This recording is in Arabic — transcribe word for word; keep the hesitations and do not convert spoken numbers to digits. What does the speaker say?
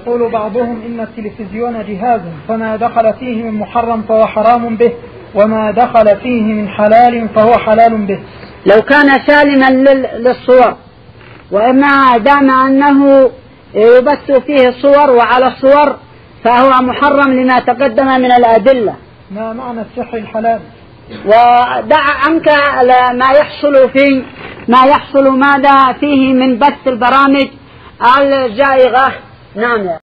يقول بعضهم إن التلفزيون جهاز، فما دخل فيه من محرم فهو حرام به، وما دخل فيه من حلال فهو حلال به. لو كان سالما للصور، وما دام أنه يبث فيه صور وعلى الصور فهو محرم لما تقدم من الأدلة. ما معنى السحر الحلال؟ ودع عنك ما يحصل فيه ما يحصل ماذا فيه من بث البرامج الجائغة. نعم.